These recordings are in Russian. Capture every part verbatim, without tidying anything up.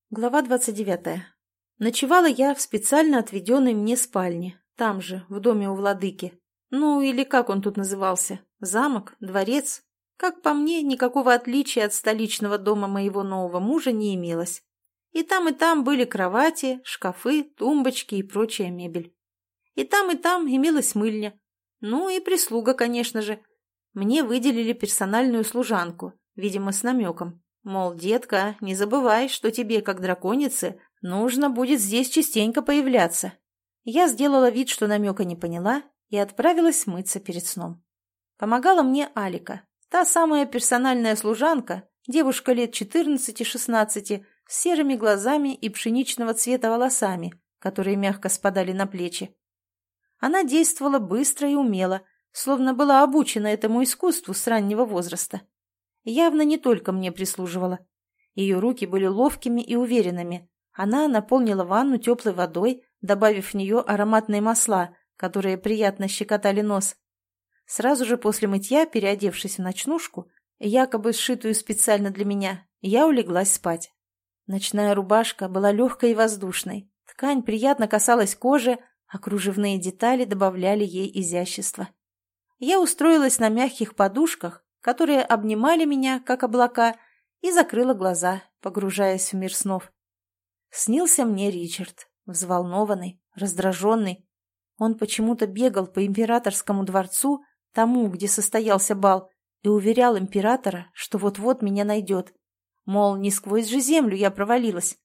Глава двадцать девятая. Ночевала я в специально отведенной мне спальне, там же, в доме у владыки. Ну, или как он тут назывался? Замок? Дворец? Как по мне, никакого отличия от столичного дома моего нового мужа не имелось. И там, и там были кровати, шкафы, тумбочки и прочая мебель. И там, и там имелась мыльня. Ну и прислуга, конечно же. Мне выделили персональную служанку, видимо, с намеком. Мол, детка, не забывай, что тебе, как драконице, нужно будет здесь частенько появляться. Я сделала вид, что намека не поняла, и отправилась мыться перед сном. Помогала мне Алика, та самая персональная служанка, девушка лет четырнадцати-шестнадцати, с серыми глазами и пшеничного цвета волосами, которые мягко спадали на плечи. Она действовала быстро и умело, словно была обучена этому искусству с раннего возраста. Явно не только мне прислуживала. Ее руки были ловкими и уверенными. Она наполнила ванну теплой водой, добавив в нее ароматные масла, которые приятно щекотали нос. Сразу же после мытья, переодевшись в ночнушку, якобы сшитую специально для меня, я улеглась спать. Ночная рубашка была легкой и воздушной, ткань приятно касалась кожи, а кружевные детали добавляли ей изящества. Я устроилась на мягких подушках, которые обнимали меня, как облака, и закрыла глаза, погружаясь в мир снов. Снился мне Ричард, взволнованный, раздраженный. Он почему-то бегал по императорскому дворцу, тому, где состоялся бал, и уверял императора, что вот-вот меня найдет. Мол, не сквозь же землю я провалилась.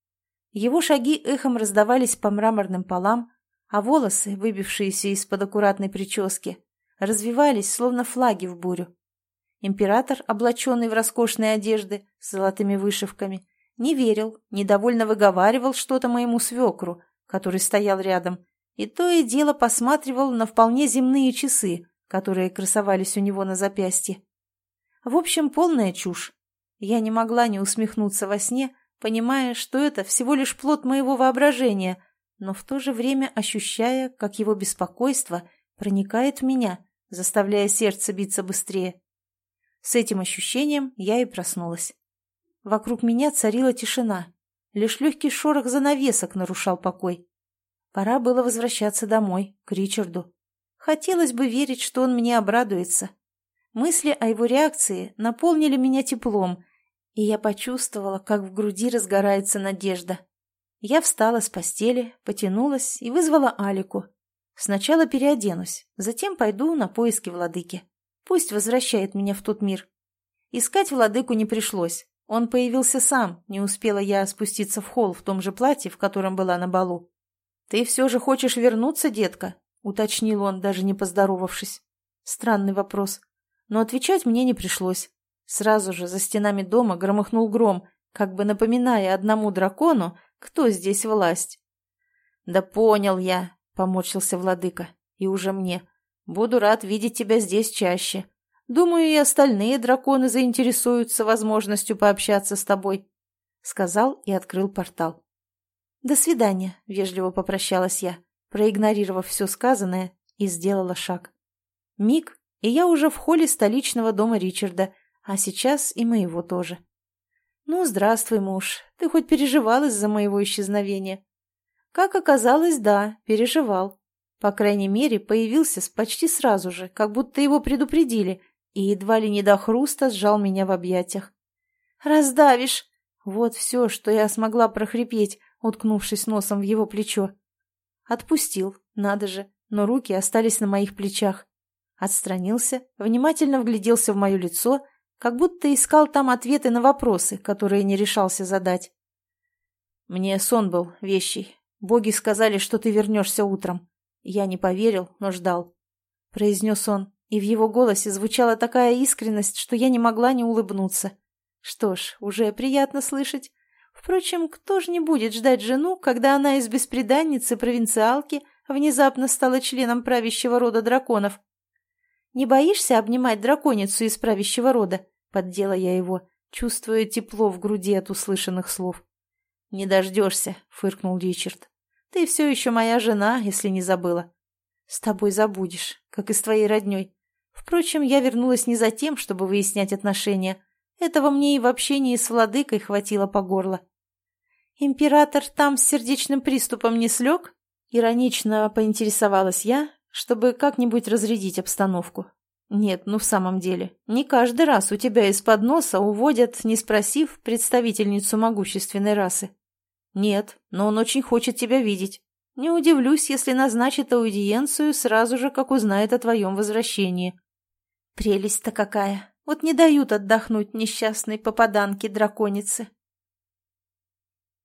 Его шаги эхом раздавались по мраморным полам, а волосы, выбившиеся из-под аккуратной прически, развивались, словно флаги в бурю. Император, облаченный в роскошные одежды с золотыми вышивками, не верил, недовольно выговаривал что-то моему свекру, который стоял рядом, и то и дело посматривал на вполне земные часы, которые красовались у него на запястье. В общем, полная чушь. Я не могла не усмехнуться во сне, понимая, что это всего лишь плод моего воображения, но в то же время ощущая, как его беспокойство проникает в меня, заставляя сердце биться быстрее. С этим ощущением я и проснулась. Вокруг меня царила тишина. Лишь легкий шорох занавесок нарушал покой. Пора было возвращаться домой, к Ричарду. Хотелось бы верить, что он мне обрадуется. Мысли о его реакции наполнили меня теплом, и я почувствовала, как в груди разгорается надежда. Я встала с постели, потянулась и вызвала Алику. Сначала переоденусь, затем пойду на поиски владыки. Пусть возвращает меня в тот мир. Искать владыку не пришлось. Он появился сам, не успела я спуститься в холл в том же платье, в котором была на балу. «Ты все же хочешь вернуться, детка?» — уточнил он, даже не поздоровавшись. Странный вопрос. Но отвечать мне не пришлось. Сразу же за стенами дома громыхнул гром, как бы напоминая одному дракону, кто здесь власть. «Да понял я», — поморщился владыка, — «и уже мне. Буду рад видеть тебя здесь чаще. Думаю, и остальные драконы заинтересуются возможностью пообщаться с тобой», — сказал и открыл портал. «До свидания», — вежливо попрощалась я, проигнорировав все сказанное, и сделала шаг. Миг, и я уже в холле столичного дома Ричарда, а сейчас и моего тоже. «Ну, здравствуй, муж. Ты хоть переживал из-за моего исчезновения?» Как оказалось, да, переживал. По крайней мере, появился почти сразу же, как будто его предупредили, и едва ли не до хруста сжал меня в объятиях. «Раздавишь!» Вот все, что я смогла прохрипеть, уткнувшись носом в его плечо. Отпустил, надо же, но руки остались на моих плечах. Отстранился, внимательно вгляделся в мое лицо, как будто искал там ответы на вопросы, которые не решался задать. «Мне сон был вещий. Боги сказали, что ты вернешься утром. Я не поверил, но ждал», — произнес он, и в его голосе звучала такая искренность, что я не могла не улыбнуться. Что ж, уже приятно слышать. Впрочем, кто ж не будет ждать жену, когда она из бесприданницы-провинциалки внезапно стала членом правящего рода драконов? «Не боишься обнимать драконицу из правящего рода?» — поддела я его, чувствуя тепло в груди от услышанных слов. «Не дождешься», — фыркнул Ричард. «Ты все еще моя жена, если не забыла». «С тобой забудешь, как и с твоей родней. Впрочем, я вернулась не за тем, чтобы выяснять отношения. Этого мне и в общении с владыкой хватило по горло». «Император там с сердечным приступом не слег?» Иронично поинтересовалась я, чтобы как-нибудь разрядить обстановку. «Нет, ну в самом деле, не каждый раз у тебя из-под носа уводят, не спросив, представительницу могущественной расы. Нет, но он очень хочет тебя видеть. Не удивлюсь, если назначит аудиенцию сразу же, как узнает о твоем возвращении». «Прелесть-то какая! Вот не дают отдохнуть несчастной попаданке-драконице.